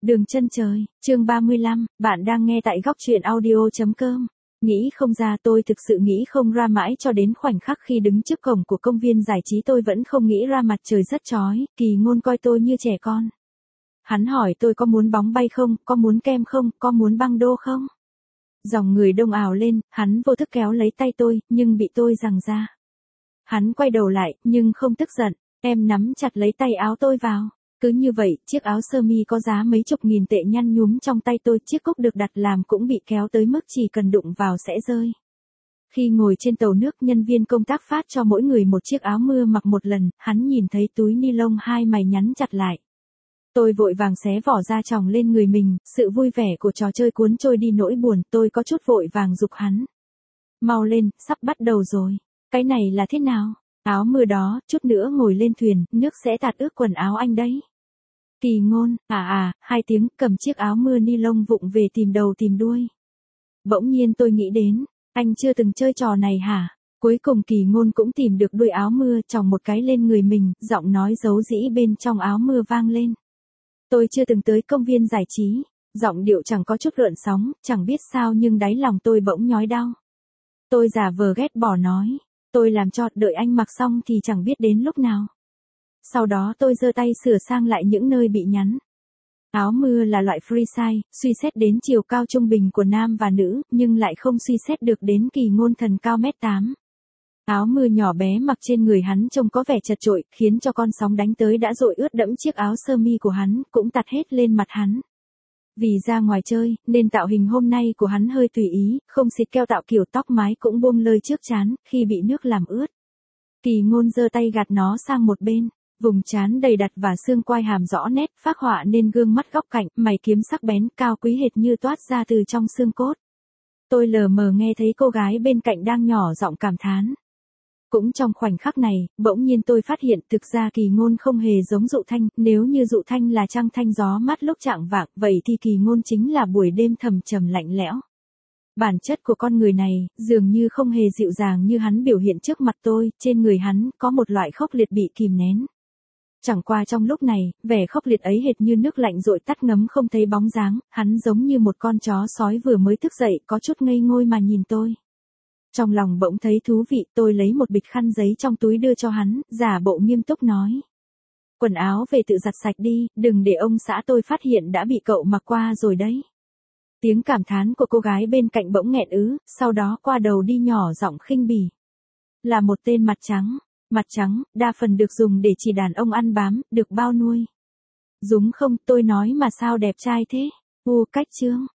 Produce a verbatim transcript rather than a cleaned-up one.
Đường chân trời, chương ba mươi lăm, bạn đang nghe tại góc truyện audio.com. Nghĩ không ra, tôi thực sự nghĩ không ra mãi cho đến khoảnh khắc khi đứng trước cổng của công viên giải trí tôi vẫn không nghĩ ra mặt trời rất chói, Kỳ Ngôn coi tôi như trẻ con. Hắn hỏi tôi có muốn bóng bay không, có muốn kem không, có muốn băng đô không? Dòng người đông ào lên, hắn vô thức kéo lấy tay tôi, nhưng bị tôi giằng ra. Hắn quay đầu lại, nhưng không tức giận, em nắm chặt lấy tay áo tôi vào. Cứ như vậy, chiếc áo sơ mi có giá mấy chục nghìn tệ nhăn nhúm trong tay tôi, chiếc cúc được đặt làm cũng bị kéo tới mức chỉ cần đụng vào sẽ rơi. Khi ngồi trên tàu nước, nhân viên công tác phát cho mỗi người một chiếc áo mưa mặc một lần, hắn nhìn thấy túi ni lông hai mày nhắn chặt lại. Tôi vội vàng xé vỏ ra tròng lên người mình, sự vui vẻ của trò chơi cuốn trôi đi nỗi buồn, tôi có chút vội vàng giục hắn. Mau lên, sắp bắt đầu rồi. Cái này là thế nào? Áo mưa đó, chút nữa ngồi lên thuyền, nước sẽ tạt ướt quần áo anh đấy. Kỳ Ngôn, à à, hai tiếng, cầm chiếc áo mưa ni lông vụng về tìm đầu tìm đuôi. Bỗng nhiên tôi nghĩ đến, anh chưa từng chơi trò này hả? Cuối cùng Kỳ Ngôn cũng tìm được đuôi áo mưa, chòng một cái lên người mình, giọng nói giấu dĩ bên trong áo mưa vang lên. Tôi chưa từng tới công viên giải trí, giọng điệu chẳng có chút gợn sóng, chẳng biết sao nhưng đáy lòng tôi bỗng nhói đau. Tôi giả vờ ghét bỏ nói, tôi làm cho, đợi anh mặc xong thì chẳng biết đến lúc nào. Sau đó tôi giơ tay sửa sang lại những nơi bị nhắn. Áo mưa là loại free size, suy xét đến chiều cao trung bình của nam và nữ, nhưng lại không suy xét được đến Kỳ Ngôn thần cao mét tám. Áo mưa nhỏ bé mặc trên người hắn trông có vẻ chật chội, khiến cho con sóng đánh tới đã dội ướt đẫm chiếc áo sơ mi của hắn, cũng tạt hết lên mặt hắn. Vì ra ngoài chơi, nên tạo hình hôm nay của hắn hơi tùy ý, không xịt keo tạo kiểu, tóc mái cũng buông lơi trước trán, khi bị nước làm ướt. Kỳ Ngôn giơ tay gạt nó sang một bên, vùng trán đầy đặn và xương quai hàm rõ nét, phác họa nên gương mắt góc cạnh, mày kiếm sắc bén, cao quý hệt như toát ra từ trong xương cốt. Tôi lờ mờ nghe thấy cô gái bên cạnh đang nhỏ giọng cảm thán. Cũng trong khoảnh khắc này, bỗng nhiên tôi phát hiện thực ra Kỳ Ngôn không hề giống Dụ Thanh, nếu như Dụ Thanh là trăng thanh gió mát lúc chạng vạng, vậy thì Kỳ Ngôn chính là buổi đêm thầm trầm lạnh lẽo. Bản chất của con người này, dường như không hề dịu dàng như hắn biểu hiện trước mặt tôi, trên người hắn có một loại khốc liệt bị kìm nén. Chẳng qua trong lúc này, vẻ khốc liệt ấy hệt như nước lạnh dội tắt ngấm không thấy bóng dáng, hắn giống như một con chó sói vừa mới thức dậy, có chút ngây ngôi mà nhìn tôi. Trong lòng bỗng thấy thú vị, tôi lấy một bịch khăn giấy trong túi đưa cho hắn, giả bộ nghiêm túc nói. Quần áo về tự giặt sạch đi, đừng để ông xã tôi phát hiện đã bị cậu mặc qua rồi đấy. Tiếng cảm thán của cô gái bên cạnh bỗng nghẹn ứ, sau đó qua đầu đi nhỏ giọng khinh bỉ. Là một tên mặt trắng, mặt trắng, đa phần được dùng để chỉ đàn ông ăn bám, được bao nuôi. Đúng không, tôi nói mà sao đẹp trai thế? U cách chương,